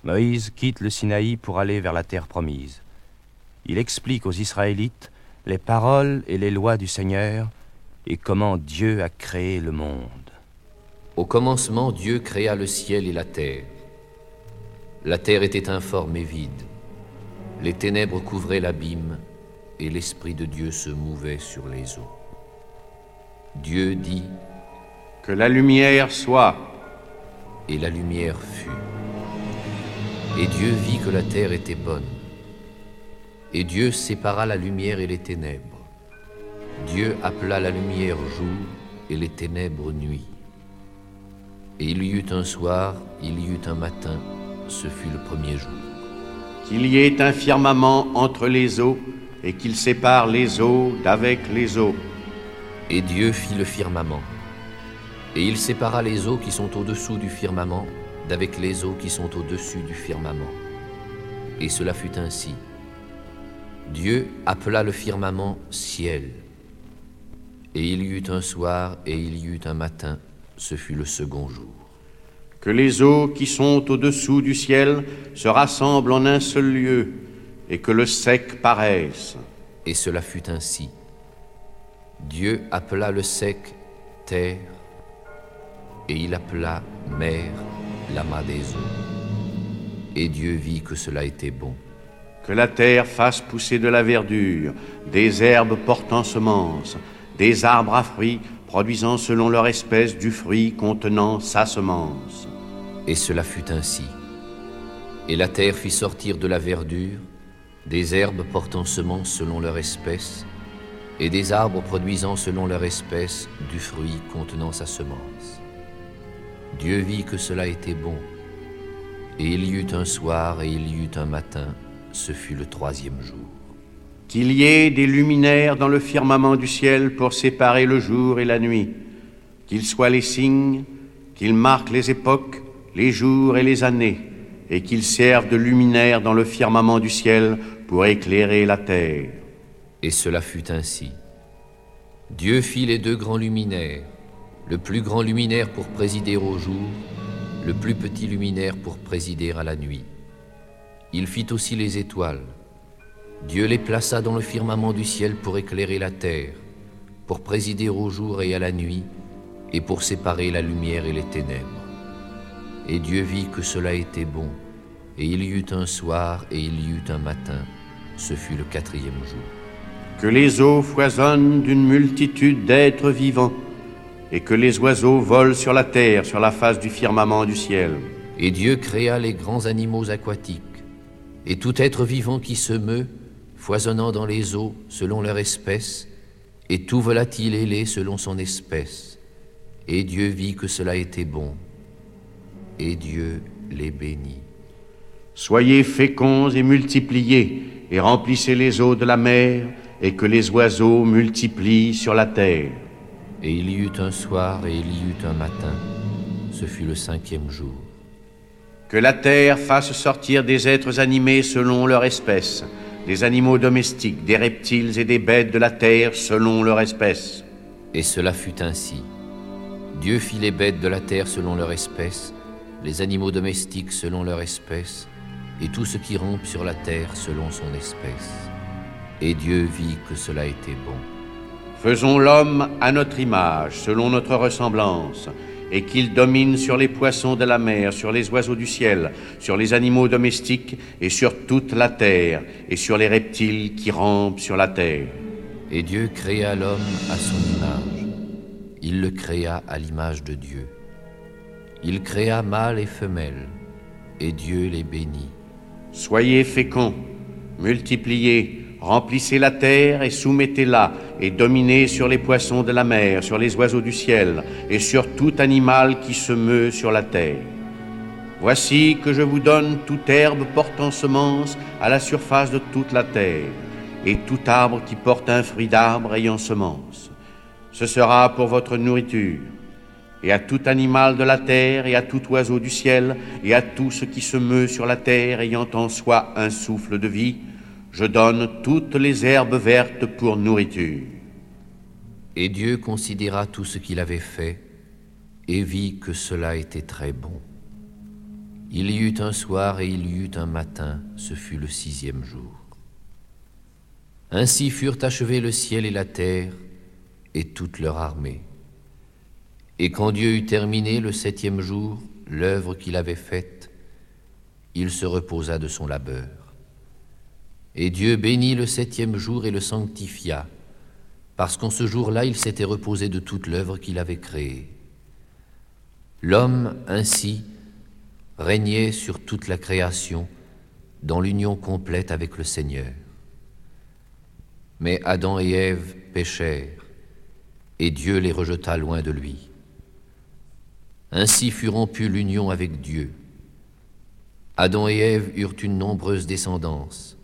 Moïse quitte le Sinaï pour aller vers la terre promise. Il explique aux Israélites les paroles et les lois du Seigneur et comment Dieu a créé le monde. Au commencement, Dieu créa le ciel et la terre. La terre était informe et vide. Les ténèbres couvraient l'abîme et l'Esprit de Dieu se mouvait sur les eaux. Dieu dit : « Que la lumière soit. » Et la lumière fut. Et Dieu vit que la terre était bonne. Et Dieu sépara la lumière et les ténèbres. Dieu appela la lumière jour et les ténèbres nuit. Et il y eut un soir, il y eut un matin, ce fut le premier jour. Qu'il y ait un firmament entre les eaux et qu'il sépare les eaux d'avec les eaux. Et Dieu fit le firmament. Et il sépara les eaux qui sont au-dessous du firmament d'avec les eaux qui sont au-dessus du firmament. Et cela fut ainsi. Dieu appela le firmament ciel. Et il y eut un soir et il y eut un matin, ce fut le second jour. Que les eaux qui sont au-dessous du ciel se rassemblent en un seul lieu et que le sec paraisse. Et cela fut ainsi. Dieu appela le sec terre et il appela mer l'amas des eaux. Et Dieu vit que cela était bon. Que la terre fasse pousser de la verdure, des herbes portant semence, des arbres à fruits produisant selon leur espèce du fruit contenant sa semence. Et cela fut ainsi. Et la terre fit sortir de la verdure, des herbes portant semence selon leur espèce, et des arbres produisant selon leur espèce du fruit contenant sa semence. Dieu vit que cela était bon. Et il y eut un soir et il y eut un matin, ce fut le troisième jour. Qu'il y ait des luminaires dans le firmament du ciel pour séparer le jour et la nuit, qu'ils soient les signes, qu'ils marquent les époques, les jours et les années, et qu'ils servent de luminaires dans le firmament du ciel pour éclairer la terre. Et cela fut ainsi. Dieu fit les deux grands luminaires, le plus grand luminaire pour présider au jour, le plus petit luminaire pour présider à la nuit. Il fit aussi les étoiles. Dieu les plaça dans le firmament du ciel pour éclairer la terre, pour présider au jour et à la nuit, et pour séparer la lumière et les ténèbres. Et Dieu vit que cela était bon, et il y eut un soir et il y eut un matin, ce fut le quatrième jour. Que les eaux foisonnent d'une multitude d'êtres vivants, et que les oiseaux volent sur la terre, sur la face du firmament du ciel. Et Dieu créa les grands animaux aquatiques, et tout être vivant qui se meut, foisonnant dans les eaux selon leur espèce, et tout volatile ailé selon son espèce. Et Dieu vit que cela était bon, et Dieu les bénit. Soyez féconds et multipliez, et remplissez les eaux de la mer, et que les oiseaux multiplient sur la terre. Et il y eut un soir et il y eut un matin, ce fut le cinquième jour. Que la terre fasse sortir des êtres animés selon leur espèce, des animaux domestiques, des reptiles et des bêtes de la terre selon leur espèce. Et cela fut ainsi. Dieu fit les bêtes de la terre selon leur espèce, les animaux domestiques selon leur espèce, et tout ce qui rampe sur la terre selon son espèce. Et Dieu vit que cela était bon. Faisons l'homme à notre image, selon notre ressemblance, et qu'il domine sur les poissons de la mer, sur les oiseaux du ciel, sur les animaux domestiques et sur toute la terre, et sur les reptiles qui rampent sur la terre. Et Dieu créa l'homme à son image. Il le créa à l'image de Dieu. Il créa mâle et femelle, et Dieu les bénit. Soyez féconds, multipliez, remplissez la terre et soumettez-la, et dominez sur les poissons de la mer, sur les oiseaux du ciel, et sur tout animal qui se meut sur la terre. Voici que je vous donne toute herbe portant semence à la surface de toute la terre, et tout arbre qui porte un fruit d'arbre ayant semence. Ce sera pour votre nourriture. Et à tout animal de la terre, et à tout oiseau du ciel, et à tout ce qui se meut sur la terre ayant en soi un souffle de vie, je donne toutes les herbes vertes pour nourriture. Et Dieu considéra tout ce qu'il avait fait, et vit que cela était très bon. Il y eut un soir et il y eut un matin, ce fut le 6e jour. Ainsi furent achevés le ciel et la terre et toute leur armée. Et quand Dieu eut terminé le 7e jour, l'œuvre qu'il avait faite, il se reposa de son labeur. Et Dieu bénit le 7e jour et le sanctifia, parce qu'en ce jour-là, il s'était reposé de toute l'œuvre qu'il avait créée. L'homme, ainsi, régnait sur toute la création, dans l'union complète avec le Seigneur. Mais Adam et Ève péchèrent, et Dieu les rejeta loin de lui. Ainsi fut rompue l'union avec Dieu. Adam et Ève eurent une nombreuse descendance,